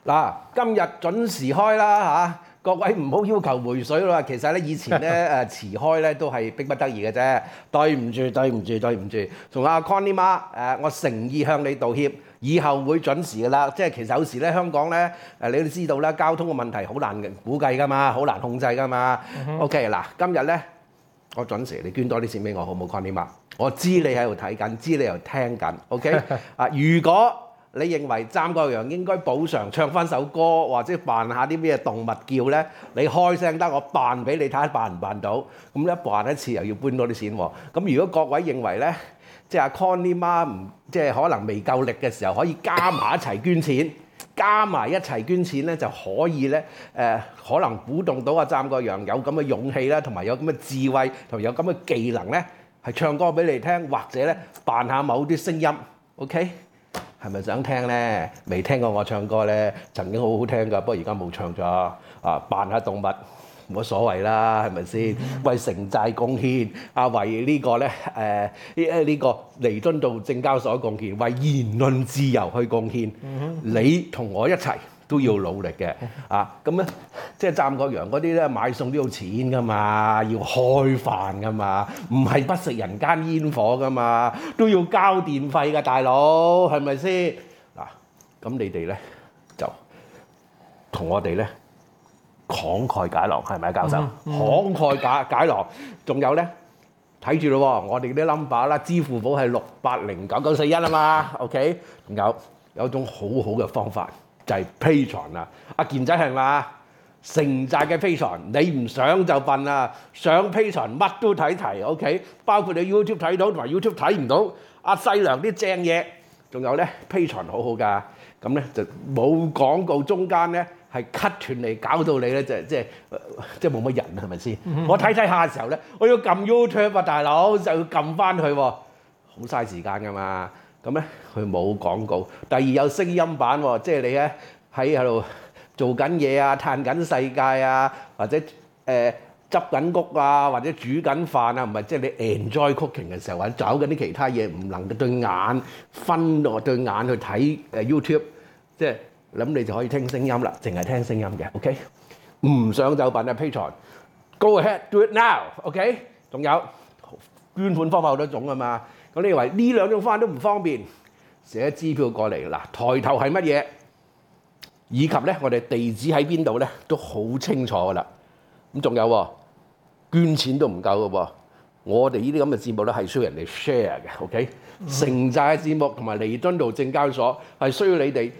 嗱，今日準時開啦嚇，各位唔好要求回水啦。其實咧以前咧遲開咧都係逼不得已嘅啫。對唔住，同阿 Connie 媽我誠意向你道歉，以後會準時噶啦。即係其實有時咧香港咧你都知道啦，交通嘅問題好難估計噶嘛，好難控制噶嘛。OK 嗱，今日咧我準時，你捐多啲錢俾我好唔好 Connie 媽？我知你喺度睇緊，知你又聽緊。OK 如果你認為湛國陽應該補償唱翻首歌，或者扮下啲咩動物叫呢？你開聲得，我扮俾你睇下扮唔扮到。咁一扮一次又要搬多啲錢喎。咁如果各位認為呢，即係阿 Connie 媽唔即係可能未夠力嘅時候，可以加埋一齊捐錢，加埋一齊捐錢呢，就可以呢，可能鼓動到阿湛國陽有咁嘅勇氣啦，同埋有咁嘅智慧，同埋有咁嘅技能呢，係唱歌俾你聽，或者呢扮下某啲聲音。OK？係咪想聽呢？未聽過我唱歌呢，曾經好好聽㗎，不過而家冇唱咗。扮下動物冇乜所謂啦，係咪先？為城寨貢獻，為呢個呢呢個彌敦道證交所貢獻，為言論自由去貢獻。你同我一齊都要努力嘅。咁咧，即係湛國陽嗰啲咧買餸都要錢㗎嘛，要開飯㗎嘛，唔係不食人間煙火㗎嘛，都要交電費㗎，大佬係咪先？嗱，咁你哋咧就同我哋咧慷慨解囊，係咪教授？慷慨解囊，仲有咧睇住咯喎，我哋啲 number 啦，支付寶係6809941啊嘛 ，OK？ 仲有一種好好嘅方法。就係 Patreon 啦，阿健仔係嘛？城寨嘅 Patreon，你唔上就笨啦，上 Patreon 乜都睇齊 ，OK？ 包括你 YouTube 睇到同埋 YouTube 睇唔到，阿細良啲正嘢，仲有咧 Patreon 好好㗎，咁咧就冇廣告，中間咧係 cut 斷你，搞到你咧即係冇乜人係咪先？我睇下嘅時候咧，我要撳 YouTube 啊，大佬就要撳翻去喎，好嘥時間㗎嘛。咁咧佢冇廣告，第二有聲音版喎，即係你咧喺度做緊嘢啊、嘆緊世界啊，或者執緊屋啊，或者煮緊飯啊，唔係即係你 enjoy cooking 嘅時候，或者找緊啲其他嘢，唔能夠對眼分落對眼去睇YouTube，即係咁你就可以聽聲音啦，淨係聽聲音嘅 ，OK？ 唔上就笨啊 Patreon，Go ahead do it now，OK？ 仲有捐款方法好多種啊嘛。咁你以為呢兩種方法都唔方便，寫支票過嚟嗱，抬頭係乜嘢，以及咧我哋地址喺邊度咧都好清楚噶啦。咁仲有喎，捐錢都唔夠嘅喎，我哋呢啲咁嘅節目咧係需要人哋 share 嘅 ，OK？ 城寨嘅節目同埋彌敦道證交所係需要你哋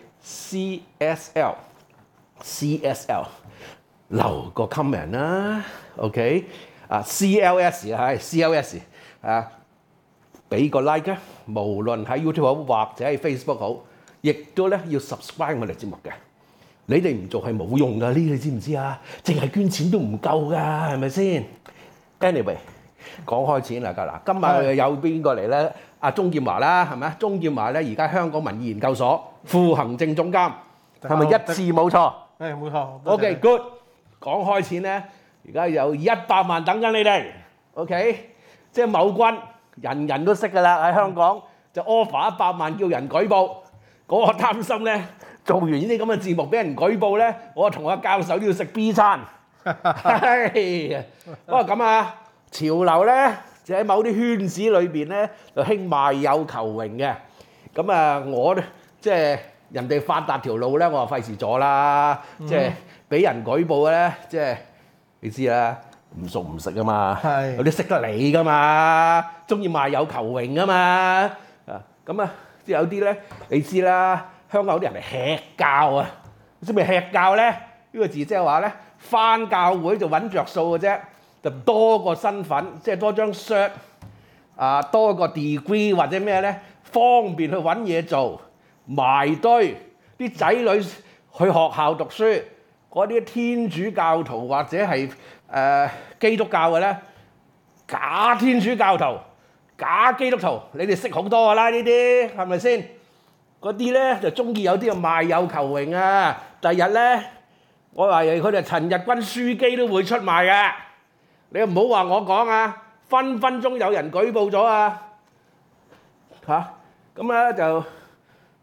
CSL 留個 comment 啦 ，OK？ CLS 係 CLS 俾個 like 啊！無論喺 YouTube 好或者喺 Facebook 好，亦都咧要 subscribe 我哋節目嘅。你哋唔做係冇用㗎，呢啲你知唔知啊？淨係捐錢都唔夠㗎，係咪先 ？Anyway， 講開錢啦，嗱，今日有邊個嚟咧？阿鐘劍華啦，係咪啊？鐘劍華咧，而家香港民意研究所副行政總監，係咪一致冇錯？ 係冇錯。 OK good。講開錢咧，而家有100萬等緊你哋 ，OK？ 即係某君。人人都識㗎啦，喺香港就 offer 100萬叫人舉報。我擔心咧，做完呢啲咁嘅節目俾人舉報咧，我同阿教授都要食 B 餐。不過咁啊，潮流咧就喺某啲圈子裏邊咧就興賣友求榮嘅。咁啊，我咧即係人哋發達條路咧，我話費事咗啦。即係俾人舉報咧，即係你知啦。唔熟唔食啊嘛，有啲識得你噶嘛，中意賣友求榮啊嘛，咁啊，即係有啲咧，你知啦，香港有啲人係吃教啊，知唔知吃教咧？呢個字即係話咧，返教會就揾着數嘅啫，就多個身份，即係多張 cert 多個 degree 或者咩咧，方便去揾嘢做，埋堆啲仔女去學校讀書，嗰啲天主教徒或者係基督教嘅咧，假天主教徒、假基督徒，你哋識好多㗎啦，呢啲係咪先？嗰啲咧就中意有啲賣友求榮啊！第日咧，我話佢哋陳日君樞機都會出賣嘅，你唔好話我講啊，分分鐘有人舉報咗啊！咁咧就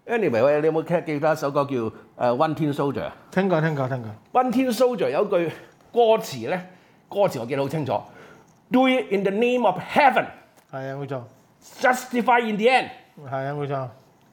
Anyway，喂，你有冇記得一首歌叫《One Tin Soldier》？ 聽過。 One Tin Soldier 有句歌詞咧，歌詞我記得好清楚。Do it in the name of heaven。 係啊，冇錯。 Justify in the end。 係啊，冇錯。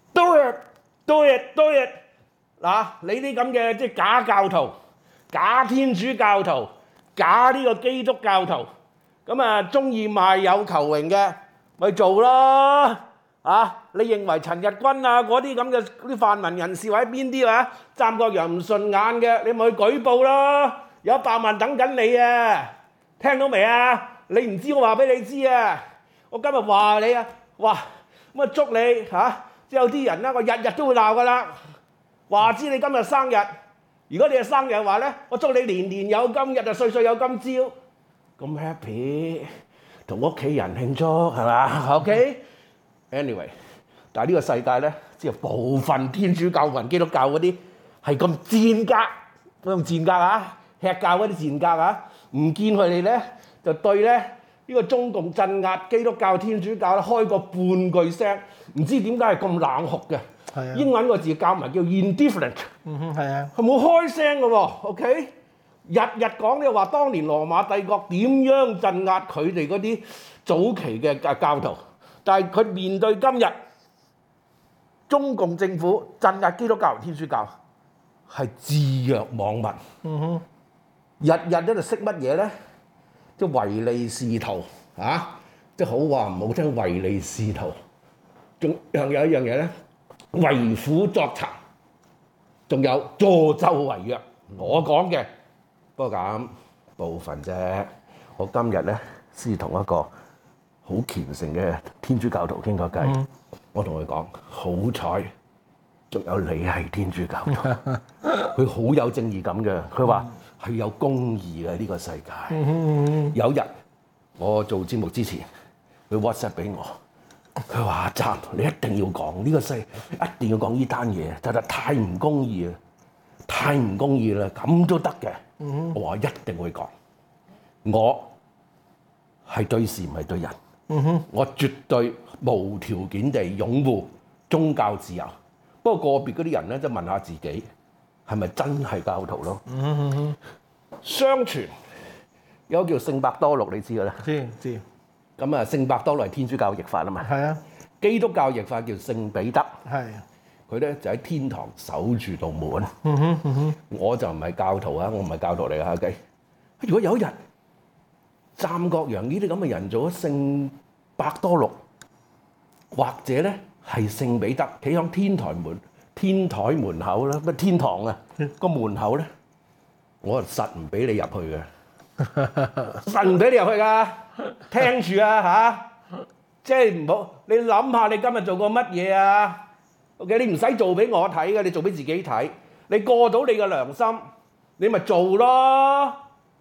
Do it。嗱，你啲咁嘅即係假教徒、假天主教徒、假呢個基督教徒，咁啊中意賣有求榮嘅，咪做咯。你認為陳日君啊嗰啲咁嘅啲泛民人士或者邊啲湛國陽唔順眼嘅，你咪去舉報咯，有100萬等緊你啊！聽到未啊？你唔知我話俾你知啊！我今日話你啊，哇咁啊捉你即有啲人我日日都會鬧噶啦，話知你今日生日，如果你係生日嘅話咧，我祝你年年有今日就歲歲有今朝，咁 happy， 同屋企人慶祝係嘛 ？OK。Anyway， 但係呢個世界咧，只有部分天主教同基督教嗰啲係咁賤格，咁賤格吃教嗰啲賤格唔見佢哋咧就對咧呢個中共鎮壓基督教天主教咧開個半句聲，唔知點解係咁冷酷嘅。英文個字教埋叫 indifferent。 係啊， 佢冇開聲嘅喎。OK， 日日講你話當年羅馬帝國點樣鎮壓佢哋嗰啲早期嘅教徒。但係佢面對今日中共政府鎮壓基督教同天主教，係置若罔聞。日日喺度識乜嘢咧？即係唯利是圖即係好話唔好聽，唯利是圖。仲有一樣嘢咧，為虎作倀，仲有助紂為虐。我講嘅，不過咁部分啫。我今日咧先同一個好虔誠嘅天主教徒傾個偈，我同佢講：好彩，仲有你係天主教徒。佢好有正義感嘅，佢話係有公義嘅呢個世界。有日我做節目之前，佢 WhatsApp 俾我，佢話：阿湛，你一定要講呢個世，一定要講呢單嘢，真係太唔公義啦，太唔公義啦，咁都得嘅。我話一定會講，我係對事唔係對人。我絕對無條件地擁護宗教自由，不過個別嗰啲人咧，就問下自己係咪真係教徒咯？相傳有個叫聖伯多祿，你知㗎啦。 知。 咁啊，聖伯多祿係天主教譯法啊嘛。係啊。基督教譯法叫聖彼得。係。佢咧就喺天堂守住道門。我就唔係教徒啊，我唔係教徒嚟㗎嚇。如果有一日湛國陽呢啲咁嘅人做咗聖伯多祿，或者咧係聖彼得企喺天台門口啦，乜天堂啊個門口咧，我實唔俾你入去嘅，實唔俾你入去㗎。聽住即係唔好你諗下，你今日做過乜嘢啊 ？OK， 你唔使做俾我睇嘅，你做俾自己睇。你過到你嘅良心，你咪做咯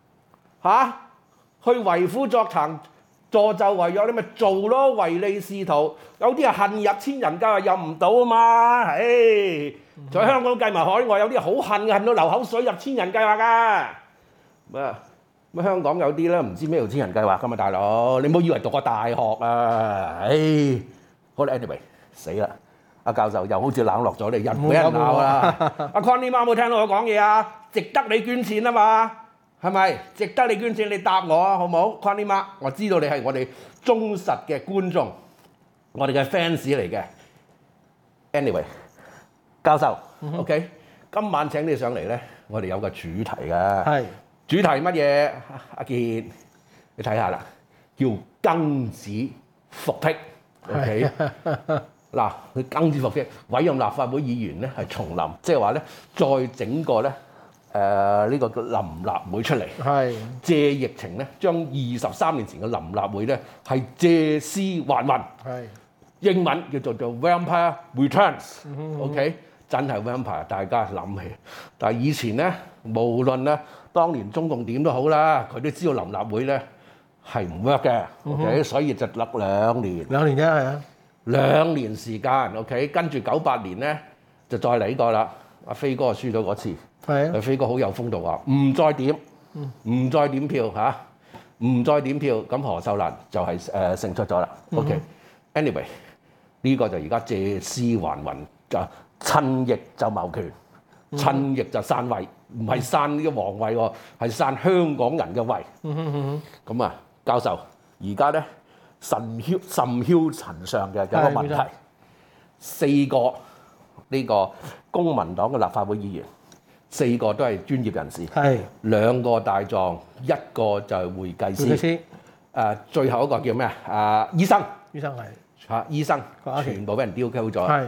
去為虎作倀、助紂為虐，你咪做咯，唯利是圖。有啲係恨入千人界，入唔到啊嘛。在香港計埋海外，有啲好恨到流口水入千人計劃㗎。乜香港有啲咧唔知咩叫千人計劃㗎嘛，大佬，你唔好以為讀過大學啊。好啦 ，anyway 死啦，阿教授又好似冷落咗你，人唔俾人鬧啦。阿 Connie 媽冇聽到我講嘢啊？值得你捐錢啊嘛？係咪值得你捐錢？你答我啊，好唔好 Connie 媽，我知道你係我哋忠實嘅觀眾，我哋嘅 fans 嚟嘅。Anyway， 教授，OK， 今晚請你上嚟咧，我哋有個主題㗎。係主題乜嘢？阿健，你睇下啦，叫庚子復辟。OK， 嗱，佢庚子復辟，委任立法會議員咧係重臨，即係話咧再整個咧。呢個臨立會出嚟，借疫情咧，將23年前嘅臨立會咧係借屍還魂，英文叫做 Vampire Returns。OK， 真係 Vampire，大家諗起。但係以前咧，無論咧當年中共點都好啦，佢都知道臨立會咧係唔 work 嘅。OK， 所以就立2年。2年啫，係啊，2年時間。OK， 跟住98年咧就再嚟過啦。阿飛哥輸咗嗰次。阿飛哥好有風度話唔再點，唔再點票唔再點票，咁何秀蘭就係勝出咗啦。OK，anyway 呢個就而家借屍還魂就趁逆就謀權，趁逆就篡位，唔係篡呢個皇位喎，係篡香港人嘅位。咁啊，教授而家咧甚囂塵上嘅有個問題，4個呢個公民黨嘅立法會議員，4個都係專業人士， 係 2個大狀，1個就係會計師。最後一個叫咩啊？醫生係醫生，全部俾人 DQ 咗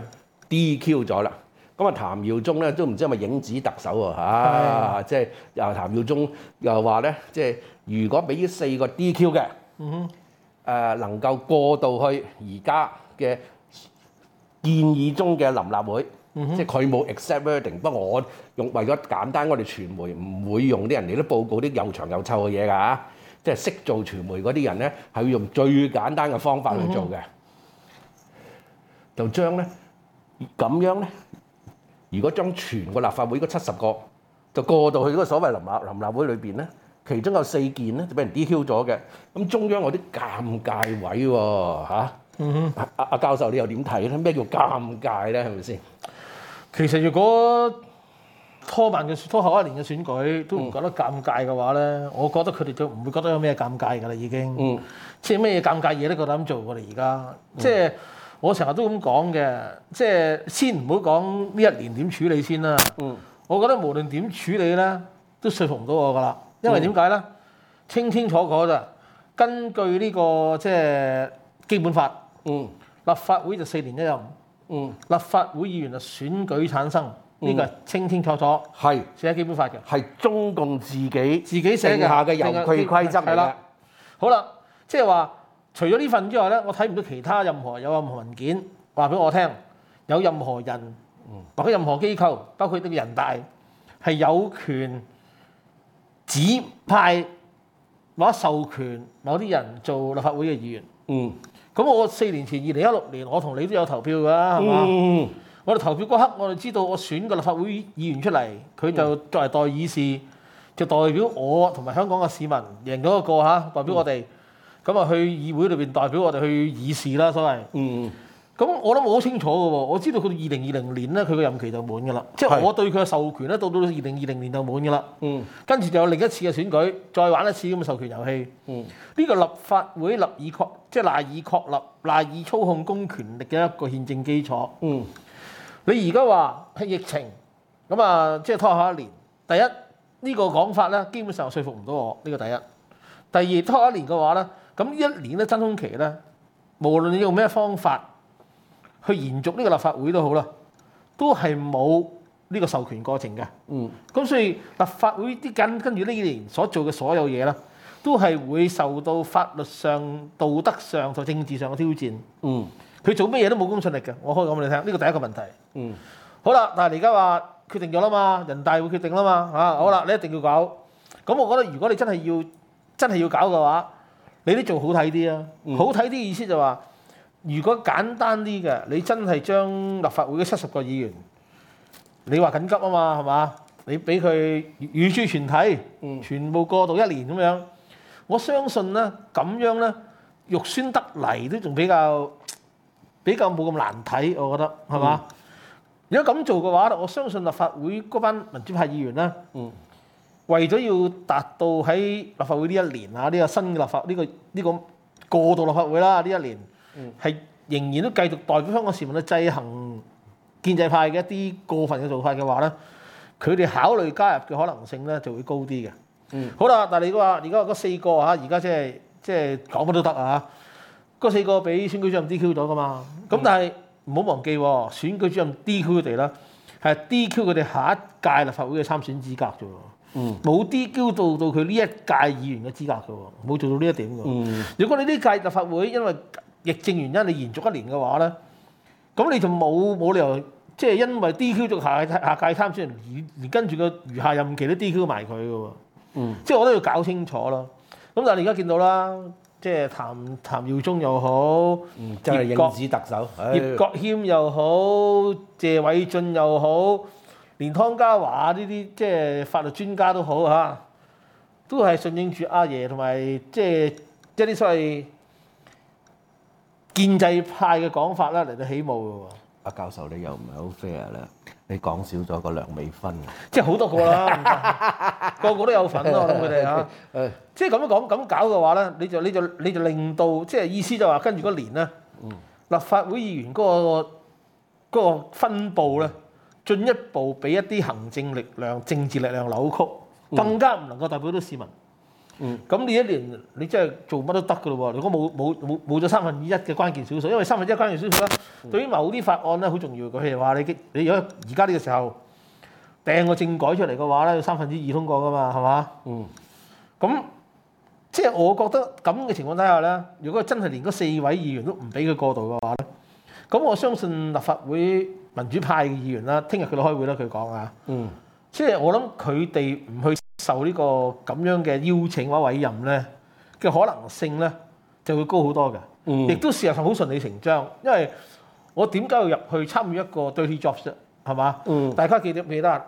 ，DQ 咗啦。咁啊，譚耀宗咧都唔知係咪影子特首喎即係又譚耀宗又話咧，即係如果俾呢4個 DQ 嘅，能夠過渡去而家嘅建議中嘅臨立會，即係佢冇 accept wording。不過我為咗簡單，我哋傳媒唔會用啲人哋啲報告啲又長又臭嘅嘢㗎即係識做傳媒嗰啲人咧，係要用最簡單嘅方法去做嘅，就將咧咁樣咧，如果將全個立法會嗰70個就過到去嗰個所謂臨立會裏邊咧，其中有4件咧就俾人 DQ 咗嘅，咁中央有啲尷尬位喎阿教授你又點睇咧？咩叫尷尬咧？係咪先？ 其實如果拖後一年嘅選舉都唔覺得尷尬嘅話咧，我覺得佢哋就唔會覺得有咩尷尬㗎啦，已經。即係咩嘢尷尬嘢都夠膽做我哋而家。即係我成日都咁講嘅，即係先唔好講呢一年點處理先啦。我覺得無論點處理咧，都說服唔到我㗎啦。因為點解咧？清清楚楚咋，根據呢個即係基本法，立法會就4年一任，立法會議員就選舉產生。呢個係清清楚楚，係寫喺基本法嘅，係中共自己寫下嘅遊戲規則嚟嘅。好啦，即係話除咗呢份之外咧，我睇唔到其他有任何文件話俾我聽，有任何人或者任何機構，包括呢個人大，係有權指派或者授權某啲人做立法會嘅議員。咁我4年前2016年，我同你都有投票㗎，係嘛？我哋投票嗰刻，我哋知道我選個立法會議員出嚟，佢就作為代議士，就代表我同埋香港嘅市民贏咗一個代表我哋，咁啊去議會裏邊代表我哋去議事啦，所謂。咁我都冇好清楚嘅喎，我知道佢到2020年咧，佢個任期就滿㗎啦，即係我對佢嘅授權咧，到2020年就滿㗎啦。跟住就有另一次嘅選舉，再玩一次咁嘅授權遊戲。呢個立法會賴以確立、賴以操控公權力嘅一個憲政基礎。你而家話係疫情，咁啊，即係拖下一年。第一呢個講法咧，基本上說服唔到我，呢個第一。第二拖下一年嘅話咧，咁呢一年咧真空期咧，無論你用咩方法去延續呢個立法會都好啦，都係冇呢個授權過程嘅。咁所以立法會啲跟住呢年所做嘅所有嘢咧，都係會受到法律上、道德上同政治上嘅挑戰。佢做乜嘢都冇公信力嘅，我可以講俾你聽，呢個第一個問題。好啦，但係而家話決定咗啦嘛，人大會決定啦嘛，好啦，你一定要搞。咁我覺得如果你真係要搞嘅話，你都做好睇啲啊。好睇啲意思就話，如果簡單啲嘅，你真係將立法會嘅70個議員，你話緊急啊嘛，係嘛？你俾佢語諸全體，全部過渡1年咁樣，我相信咧咁樣咧，肉酸得嚟都仲比較冇咁難睇，我覺得係嘛？如果咁做嘅話，我相信立法會嗰班民主派議員咧，為咗要達到喺立法會呢一年呢個新嘅立法呢個過渡立法會啦，呢一年係仍然都繼續代表香港市民去制衡建制派嘅一啲過分嘅做法嘅話咧，佢哋考慮加入嘅可能性咧就會高啲嘅。好啦，但係你話而家嗰4個而家即係講乜都得啊！嗰4個俾選舉主任 DQ 咗噶嘛？咁但係唔好忘記喎，選舉主任 DQ 佢哋啦，係 DQ 佢哋下一屆立法會嘅參選資格啫喎，冇 DQ 到佢呢一屆議員嘅資格嘅喎，冇做到呢一點嘅。如果你呢屆立法會因為疫症原因你延續1年嘅話咧，咁你就冇理由即係因為 DQ 咗下屆參選人而跟住個餘下任期都 DQ 埋佢嘅喎。即係我都要搞清楚咯。咁但係你而家見到啦。即係譚耀宗又好， 真係影子特首， 葉國謙又好，謝偉俊又好，連湯家驊呢啲即係法律專家都好都係順應住阿爺同埋即係一啲所謂建制派嘅講法啦嚟到起舞嘅喎。 阿教授你又唔係好 fair 啦，你講少咗個梁美芬， 即係好多個啦，個個都有份咯，我諗佢哋嚇。即係咁樣講咁搞嘅話咧，你就令到即係意思就話跟住嗰年咧，立法會議員嗰個分佈咧，進一步俾一啲行政力量、政治力量扭曲，更加唔能夠代表到市民。咁呢一年你真係做乜都得㗎咯喎！如果冇咗1/3嘅關鍵少數，因為1/3關鍵少數咧，對於某啲法案咧好重要嘅。譬如話你如果而家呢個時候掟個政改出嚟嘅話咧，要2/3通過㗎嘛，係嘛？咁即係我覺得咁嘅情況底下咧，如果真係連嗰4位議員都唔俾佢過渡嘅話咧，咁我相信立法會民主派嘅議員啦，聽日佢哋開會啦，佢講啊，即係我諗佢哋唔去受呢個咁樣嘅邀請或者委任咧嘅可能性咧就會高好多嘅，亦都事實上好順理成章，因為我點解要入去參與一個 dirty job 啫？係嘛？大家記得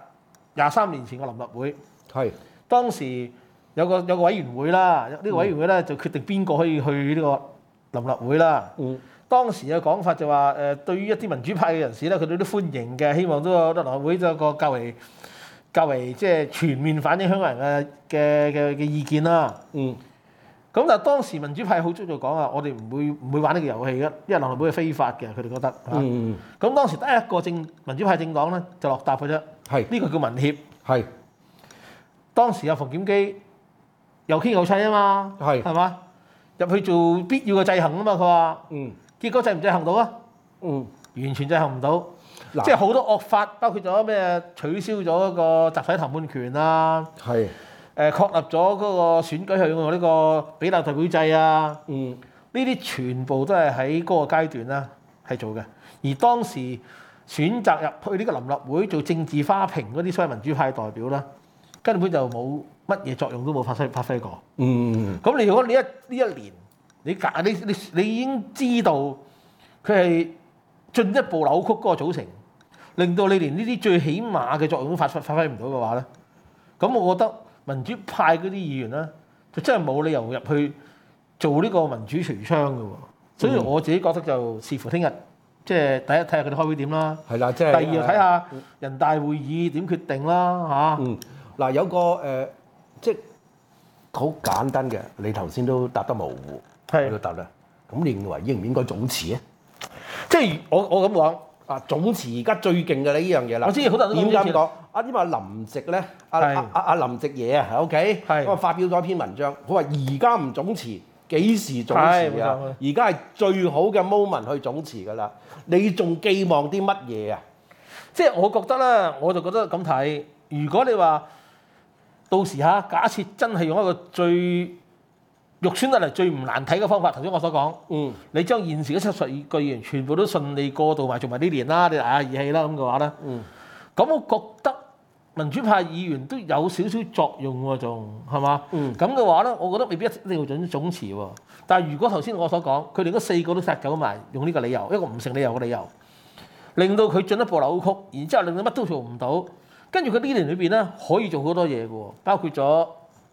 23年前嘅臨立會，係當時有個委員會啦，呢個委員會咧就決定邊個可以去呢個臨立會啦。當時嘅講法就話對於一啲民主派嘅人士咧，佢哋都歡迎嘅，希望都有臨立會有個較為即係全面反映香港人嘅意見啦。咁但係當時民主派好早就講啊，我哋唔會玩呢個遊戲嘅，因為臨立會係非法嘅，佢哋覺得。咁當時得一個民主派政黨咧就落答嘅啫。呢個叫民協。當時有馮檢基又傾又砌啊嘛，係嘛？入去做必要嘅制衡啊嘛，佢話。結果制唔制衡到啊？完全制衡唔到。即係好多惡法，包括咗咩取消咗個集體談判權啊，確立咗嗰個選舉係用呢個比例代表制啊，呢啲全部都係喺嗰個階段啦係做嘅。而當時選擇入去呢個臨立會做政治花瓶嗰啲所謂民主派代表啦，根本就冇乜嘢作用都冇發揮過。咁你如果呢一年你已經知道佢係進一步扭曲嗰個組成，令到你連呢啲最起碼嘅作用都發揮唔到嘅話咧，咁我覺得民主派嗰啲議員咧，就真係冇理由入去做呢個民主櫥窗嘅喎。所以我自己覺得就視乎聽日，即係第一睇下佢哋開會點啦。係啦，即係第二就睇下人大會議點決定啦嚇。 嗱有個即係好簡單嘅，你頭先都答得模糊。我都答啦。咁你認為應唔應該總辭啊？ 即係我咁講總辭而家最勁嘅呢樣嘢啦。 我知好多人都點解咁講？因為林夕咧，阿林夕爺啊，OK，咁啊發表咗一篇文章，佢話而家唔總辭，幾時總辭啊？而家係最好嘅 moment 去總辭㗎啦。你仲寄望啲乜嘢啊？ 即係我覺得咧，我就覺得咁睇。如果你話到時假設真係用一個最肉酸得嚟最唔難睇嘅方法，頭先我所講，你將現時嘅72個議員全部都順利過渡埋做埋呢年啦，你捱下義氣啦咁嘅話咧，咁我覺得民主派議員都有少少作用喎，仲係嘛？咁嘅話咧，我覺得未必一定要總辭喎。但係如果頭先我所講，佢哋嗰4個都殺狗埋，用呢個理由，一個唔成理由嘅理由，令到佢進一步扭曲，然之後令到乜都做唔到，跟住佢呢年裏邊咧可以做好多嘢嘅喎，包括咗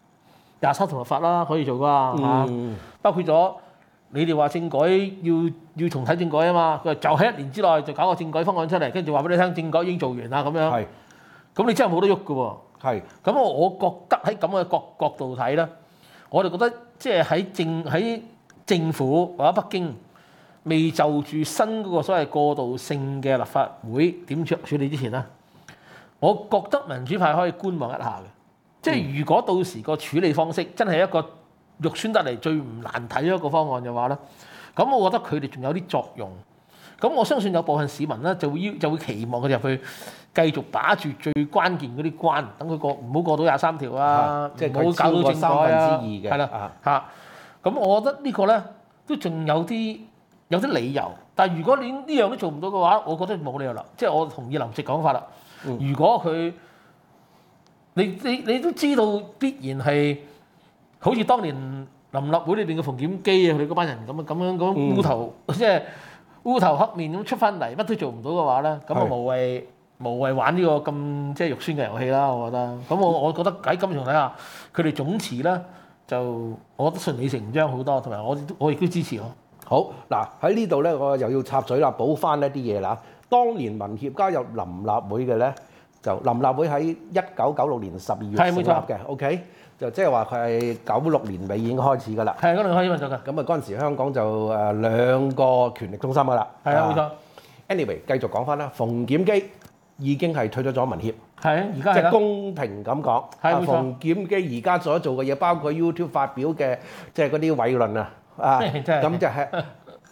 23條立法啦，可以做㗎嚇，包括咗你哋話政改要重睇政改啊嘛，佢話就喺1年之內就搞個政改方案出嚟，跟住話俾你聽政改已經做完啦咁樣。咁你真係冇得喐㗎喎。咁我覺得喺咁嘅角度睇咧，我哋覺得即係喺政府或者北京未就住新嗰個所謂過渡性嘅立法會點處理之前咧，我覺得民主派可以觀望一下嘅。即係如果到時個處理方式真係一個肉酸得嚟最唔難睇一個方案嘅話咧，咁我覺得佢哋仲有啲作用。咁我相信有部分市民咧就會期望佢哋入去繼續把住最關鍵嗰啲關，等佢唔好過到23條啊，即係唔好搞到政改啊，係啦嚇。咁我覺得呢個咧都仲有啲理由。但係如果你呢樣都做唔到嘅話，我覺得冇理由啦。即係我同意林夕講法啦。如果佢你都知道必然係好似當年臨立會裏邊嘅馮檢基啊，佢哋嗰班人咁樣烏頭即係烏頭黑面咁出翻嚟，乜都做唔到嘅話咧，咁啊無謂玩呢個咁即係肉酸嘅遊戲啦，我覺得。咁我覺得喺今場睇下，佢哋總辭咧就我覺得順理成章好多，同埋我亦都支持咯。 好嗱，喺呢度咧，我又要插嘴啦，補翻一啲嘢啦。 當年民協加入臨立會嘅咧，就臨立會喺1996年12月成立嘅，OK，就即係話佢係96年尾已經開始㗎啦。 係嗰度開始運作㗎。 咁啊嗰陣時香港就兩個權力中心㗎啦。 係啊，冇錯。 Anyway， 繼續講翻啦，馮檢基已經係退出咗民協。 係啊，而家即係公平咁講， 係冇錯。 馮檢基而家所做嘅嘢，包括 YouTube 發表嘅即係嗰啲偉論咁就係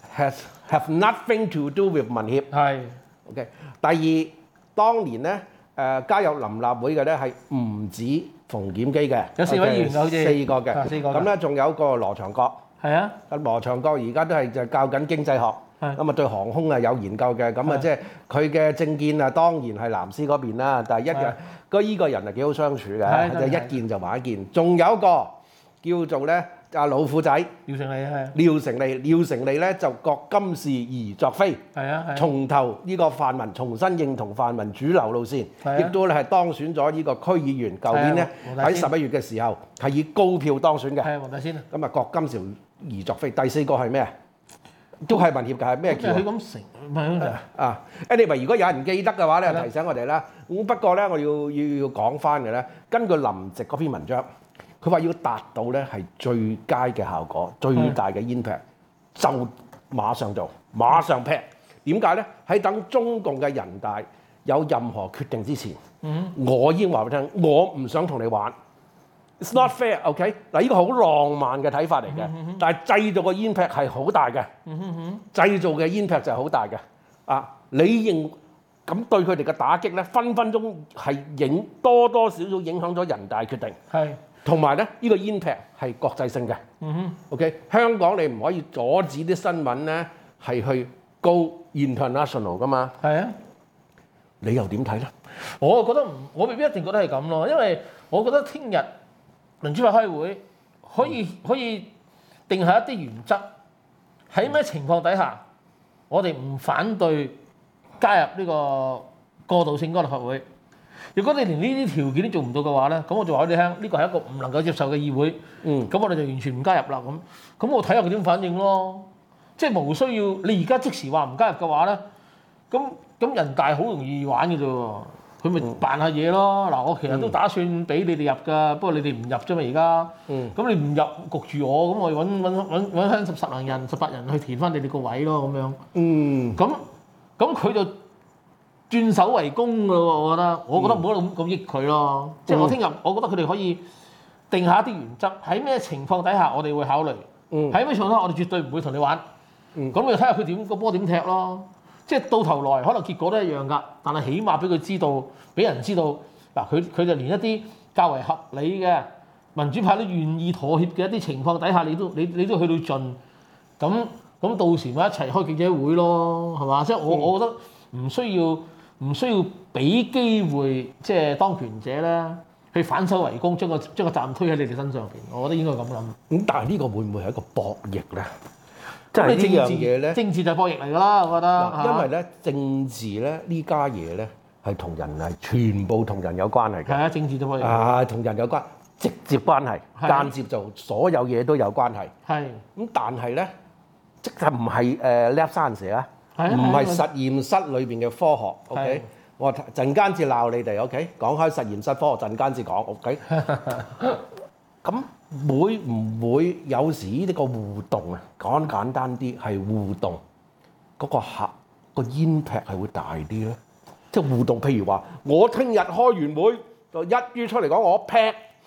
have nothing to do with 民協。 係。 OK。第二，當年咧加入臨立會嘅咧係唔止馮檢基嘅， 有4位議員好似 4個嘅。 4個。 咁咧仲有個羅長國。 係啊。 羅長國而家都係就教緊經濟學。咁啊對航空啊有研究嘅，咁啊即係佢嘅政見啊當然係藍絲嗰邊啦，但係依個人係幾好相處嘅，就一見就話一見。仲有一個叫做咧老虎仔廖成利咧就覺今是宜作非，從頭呢個泛民重新認同泛民主流路線，亦都係當選咗呢個區議員。舊年咧喺11月嘅時候係以高票當選嘅。 黃大仙啊。 咁啊覺今是宜作非。第4個係咩？都係民協嘅，係咩叫？ 佢咁成唔係 anyway， 如果有人記得嘅話咧，提醒我哋啦。咁不過咧，我要講翻嘅咧，根據林夕嗰篇文章，佢話要達到咧係最佳嘅效果、最大嘅 impact， 就馬上做，馬上劈。點解咧？喺等中共嘅人大有任何決定之前，我已經話俾你聽，我唔想同你玩。It's not fair，OK？嗱，呢個好浪漫嘅睇法嚟嘅，但係製造嘅 impact 係好大嘅，製造嘅 impact 就係好大嘅。你認咁對佢哋嘅打擊咧，分分鐘係多多少少影響咗人大決定。係，同埋咧，呢個 impact 係國際性嘅。OK？ 香港你唔可以阻止啲新聞咧係去 go international 噶嘛？係啊，你又點睇咧？ 我覺得我未必一定覺得係咁咯，因為我覺得聽日民主派開會可以定下一啲原則，喺咩情況底下，我哋唔反對加入呢個過渡性立法會。如果你連呢啲條件都做唔到嘅話咧，咁我就話俾你聽，呢個係一個唔能夠接受嘅議會。咁我哋就完全唔加入啦。咁我睇下佢點反應咯。即係無需要你而家即時話唔加入嘅話咧，咁人大好容易玩嘅啫喎。佢咪扮下嘢咯。嗱，我其實都打算俾你哋入㗎，不過你哋唔入啫嘛而家。咁你唔入焗住我，咁我揾翻18人去填翻你哋個位咯咁樣。咁佢就轉守為攻㗎咯。我覺得唔好咁益佢咯。即係我聽日，我覺得佢哋可以定下一啲原則，喺咩情況底下我哋會考慮，喺咩情況底下我哋絕對唔會同你玩。咁你睇下佢個波點踢咯。即係到頭來可能結果都一樣㗎，但係起碼俾佢知道，俾人知道嗱，佢就連一啲較為合理嘅民主派都願意妥協嘅一啲情況底下，你都去到盡，咁到時咪一齊開記者會咯，係嘛？即係我覺得唔需要俾機會即係當權者咧去反手為攻，將個責任推喺你哋身上邊，我覺得應該咁諗。 咁但係呢個會唔會係一個博弈咧？ 即係呢樣嘢咧，政治就係博弈嚟㗎啦，我覺得。 因為咧，政治咧呢家嘢咧係同人係全部同人有關係嘅。係啊， 政治就博弈。 同人有關，直接關係，間接就所有嘢都有關係。係。咁但係咧，即係唔係lab science啊？唔係實驗室裏邊嘅科學。OK， 我陣間至鬧你哋。OK， 講開實驗室科學，陣間至講。OK。咁。會唔會有時呢個互動啊？講簡單啲係互動，嗰個 impact 係會大啲咧。即係互動，譬如話，我聽日開完會就一於出嚟講，我劈，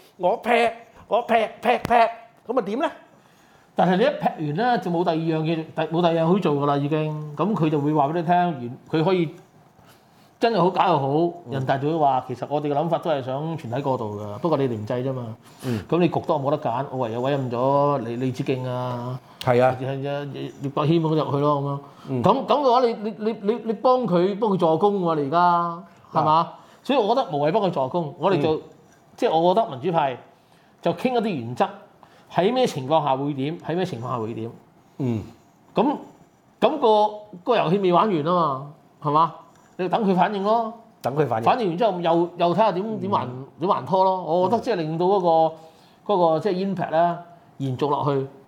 咁啊點咧？ 但係你一劈完咧，就冇第二樣嘢，冇第二樣可以做㗎啦，已經。咁佢就會話俾你聽，佢可以。真係好假又好，人大就會話其實我哋嘅諗法都係想全體過渡㗎，不過你哋唔制啫嘛。咁你焗得我冇得揀，我唯有委任咗李梓敬啊，係啊，葉國謙咁入去咯咁樣。咁嘅話，你幫佢助攻喎，你而家係嘛？所以我覺得無謂幫佢助攻，我哋就即係我覺得民主派就傾一啲原則，喺咩情況下會點，喺咩情況下會點。咁個遊戲未玩完啊嘛，係嘛？你等佢反應咯，等佢反應。反應完之後又睇下點還拖咯。我覺得即係令到嗰個即係 impact 咧延續落去，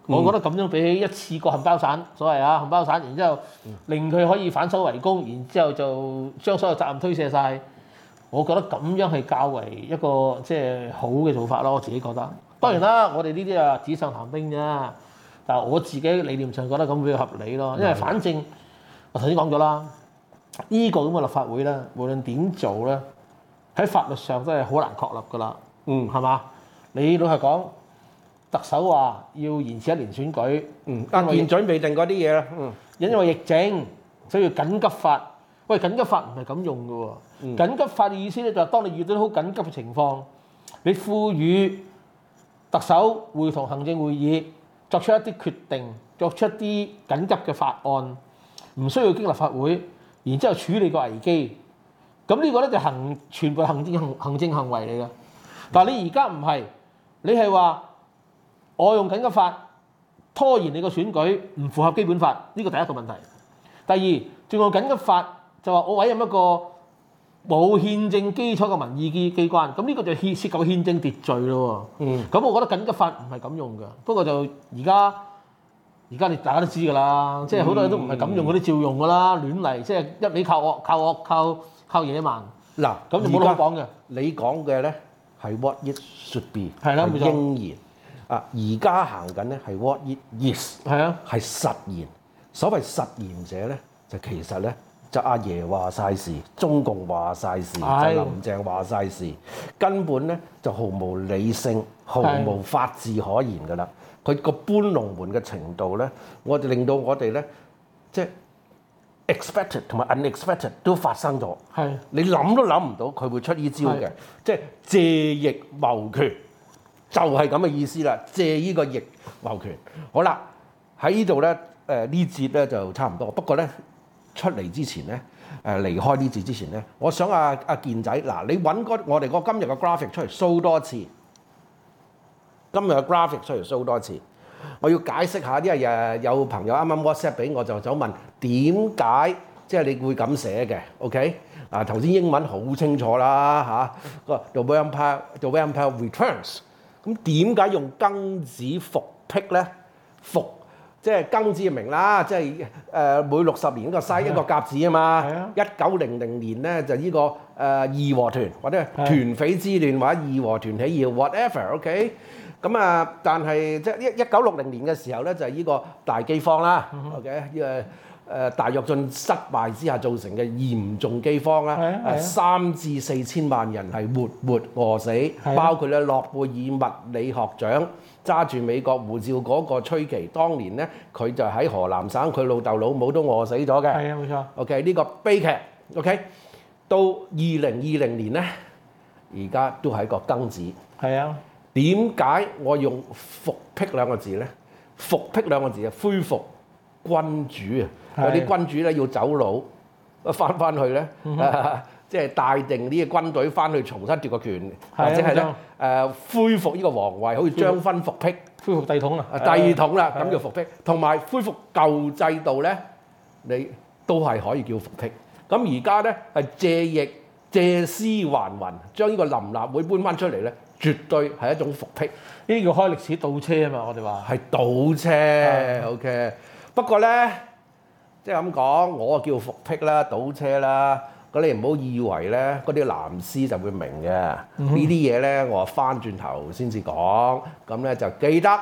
我覺得咁樣比起一次過冚包散，所謂冚包散，然之後令佢可以反手為攻，然之後就將所有責任推卸晒。我覺得咁樣係較為一個即係好嘅做法咯，我自己覺得。當然啦，我哋呢啲紙上談兵啫，但係我自己理念上覺得咁比較合理咯，因為反正我頭先講咗啦，呢個咁嘅立法會咧，無論點做咧，喺法律上都係好難確立㗎啦。係嘛？你老實講，特首話要延遲1年選舉， 現準備定嗰啲嘢啦。 因為疫症，所以要緊急法。喂，緊急法唔係咁用嘅喎。緊急法嘅意思咧就係當你遇到好緊急嘅情況，你賦予特首會同行政會議作出一啲決定，作出一啲緊急嘅法案，唔需要經立法會，然之後處理個危機。咁呢個咧就全部行政行為嚟嘅。但係你而家唔係，你係話我用緊急法拖延你個選舉，唔符合基本法，呢個第一個問題。第二，仲用緊急法。就話我委任一個冇憲政基礎嘅民意機關，咁呢個就涉及憲政秩序咯喎。咁我覺得緊急法唔係咁用嘅，不過就而家你大家都知㗎啦，即係好多嘢都唔係咁用，嗰啲照用㗎啦，亂嚟，即係一味靠惡靠野蠻。 嗱， 咁就冇得講嘅。 你講嘅咧係 what it should be， 係啦，冇錯。 應然而家行緊咧係 what it is， 係實現。所謂實現者咧，就其實咧。就阿爺話晒事，中共話晒事，就林鄭話晒事，根本咧就毫無理性、毫無法治可言㗎啦。佢個搬龍門嘅程度咧，令到我哋咧即係 expected 同埋 unexpected 都發生咗。你諗都諗唔到佢會出呢招嘅，即係借逆謀權，就係咁嘅意思啦。借呢個逆謀權。好啦，喺呢度咧呢節咧就差唔多，不過咧。出嚟之前咧，離開呢節之前咧，我想阿健仔，嗱，你揾我哋今日嘅 graphic 出嚟 show 多次，今日嘅 graphic 出嚟 show 多次，我要解釋下，因為有朋友啱啱 WhatsApp 俾我，就想問點解即係你會咁寫嘅 ？OK， 頭先英文好清楚啦嚇，個 The Vampire Returns， 咁點解用庚子復辟咧？即係庚子明啦，即係每60年一個西一個甲子啊嘛。1900年咧就呢個義和團或者團匪之亂或者義和團起義 whatever，OK。咁但係即係1960年嘅時候咧就係呢個大饑荒啦，OK，呢個大躍進失敗之下造成嘅嚴重饑荒啦，3至4千萬人係活餓死，包括咧諾貝爾物理學獎。揸住美國護照嗰個崔奇，當年咧佢就喺河南省，佢老豆老母都餓死咗嘅。係啊，冇錯。OK， 呢個悲劇。OK， 到2020年咧，而家都係一個庚子。係啊。點解我用復辟兩個字咧？復辟兩個字啊，恢復君主啊！有啲君主咧要走佬，翻去咧。即係帶定呢個軍隊翻去重新奪個權，或者係咧恢復呢個皇位，好似張勳復辟， 恢復帝統啊！ 帝統啦，咁叫復辟，同埋恢復舊制度咧，你都係可以叫復辟。咁而家咧係借屍還魂，將呢個臨立會搬翻出嚟咧，絕對係一種復辟。 呢啲叫開歷史倒車啊嘛！我哋話係倒車 ，OK。不過咧，即係咁講，我叫復辟啦，倒車啦。咁你唔好以為咧，嗰啲藍絲就會明嘅。呢啲嘢咧，我翻轉頭先至講。咁咧就記得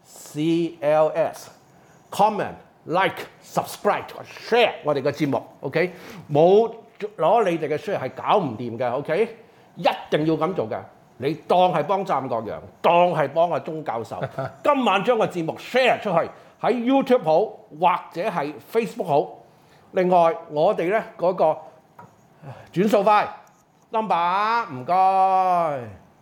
CLS comment like subscribe share 我哋嘅節目 ，OK？ 冇攞你哋嘅 share 係搞唔掂嘅 ，OK？ 一定要咁做嘅。你當係幫湛國陽，當係幫阿鐘教授。今晚將個節目 share 出去，喺 YouTube 好，或者係 Facebook 好。另外我哋咧嗰個轉數快 number 唔該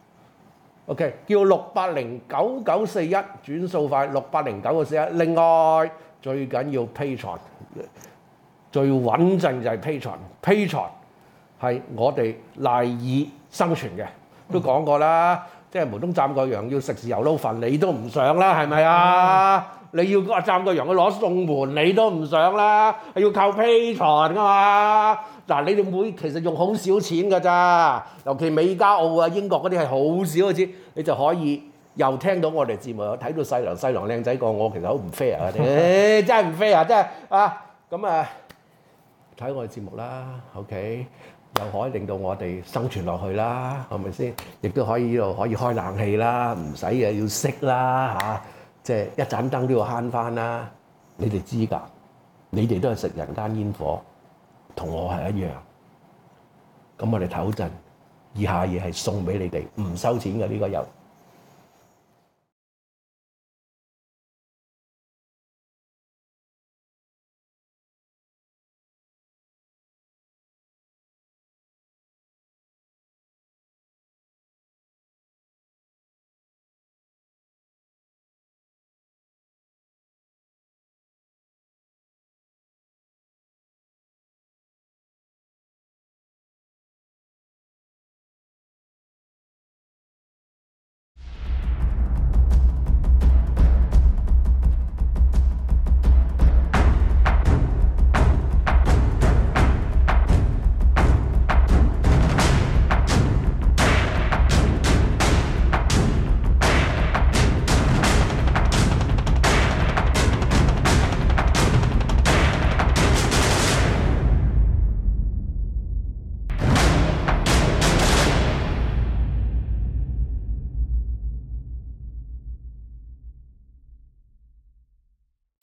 ，OK 叫68099941轉數快68099941。另外最緊要 Patreon， 最穩陣就係 Patreon 係我哋賴以生存嘅，都講過啦。即係無東湛國陽要食豉油撈飯，你都唔想啦，係咪啊？你要阿湛國陽去攞綜援，你都唔想啦，係要靠 Patreon 噶嘛。嗱，你哋其實用好少錢㗎咋，尤其美加澳啊、英國嗰啲係好少嘅錢，你就可以又聽到我哋節目，又睇到細娘靚仔過我，其實好唔 fair 啊！真係唔 fair 啊！真係啊！咁啊睇我哋節目啦 ，OK， 又可以令到我哋生存落去啦，係咪先？亦都可以呢度可以開冷氣啦，唔使要熄啦嚇，即係一盞燈都要慳翻啦。你哋知㗎，你哋都係食人間煙火，同我係一樣。咁我哋唞陣，以下嘢係送俾你哋，唔收錢嘅呢個又。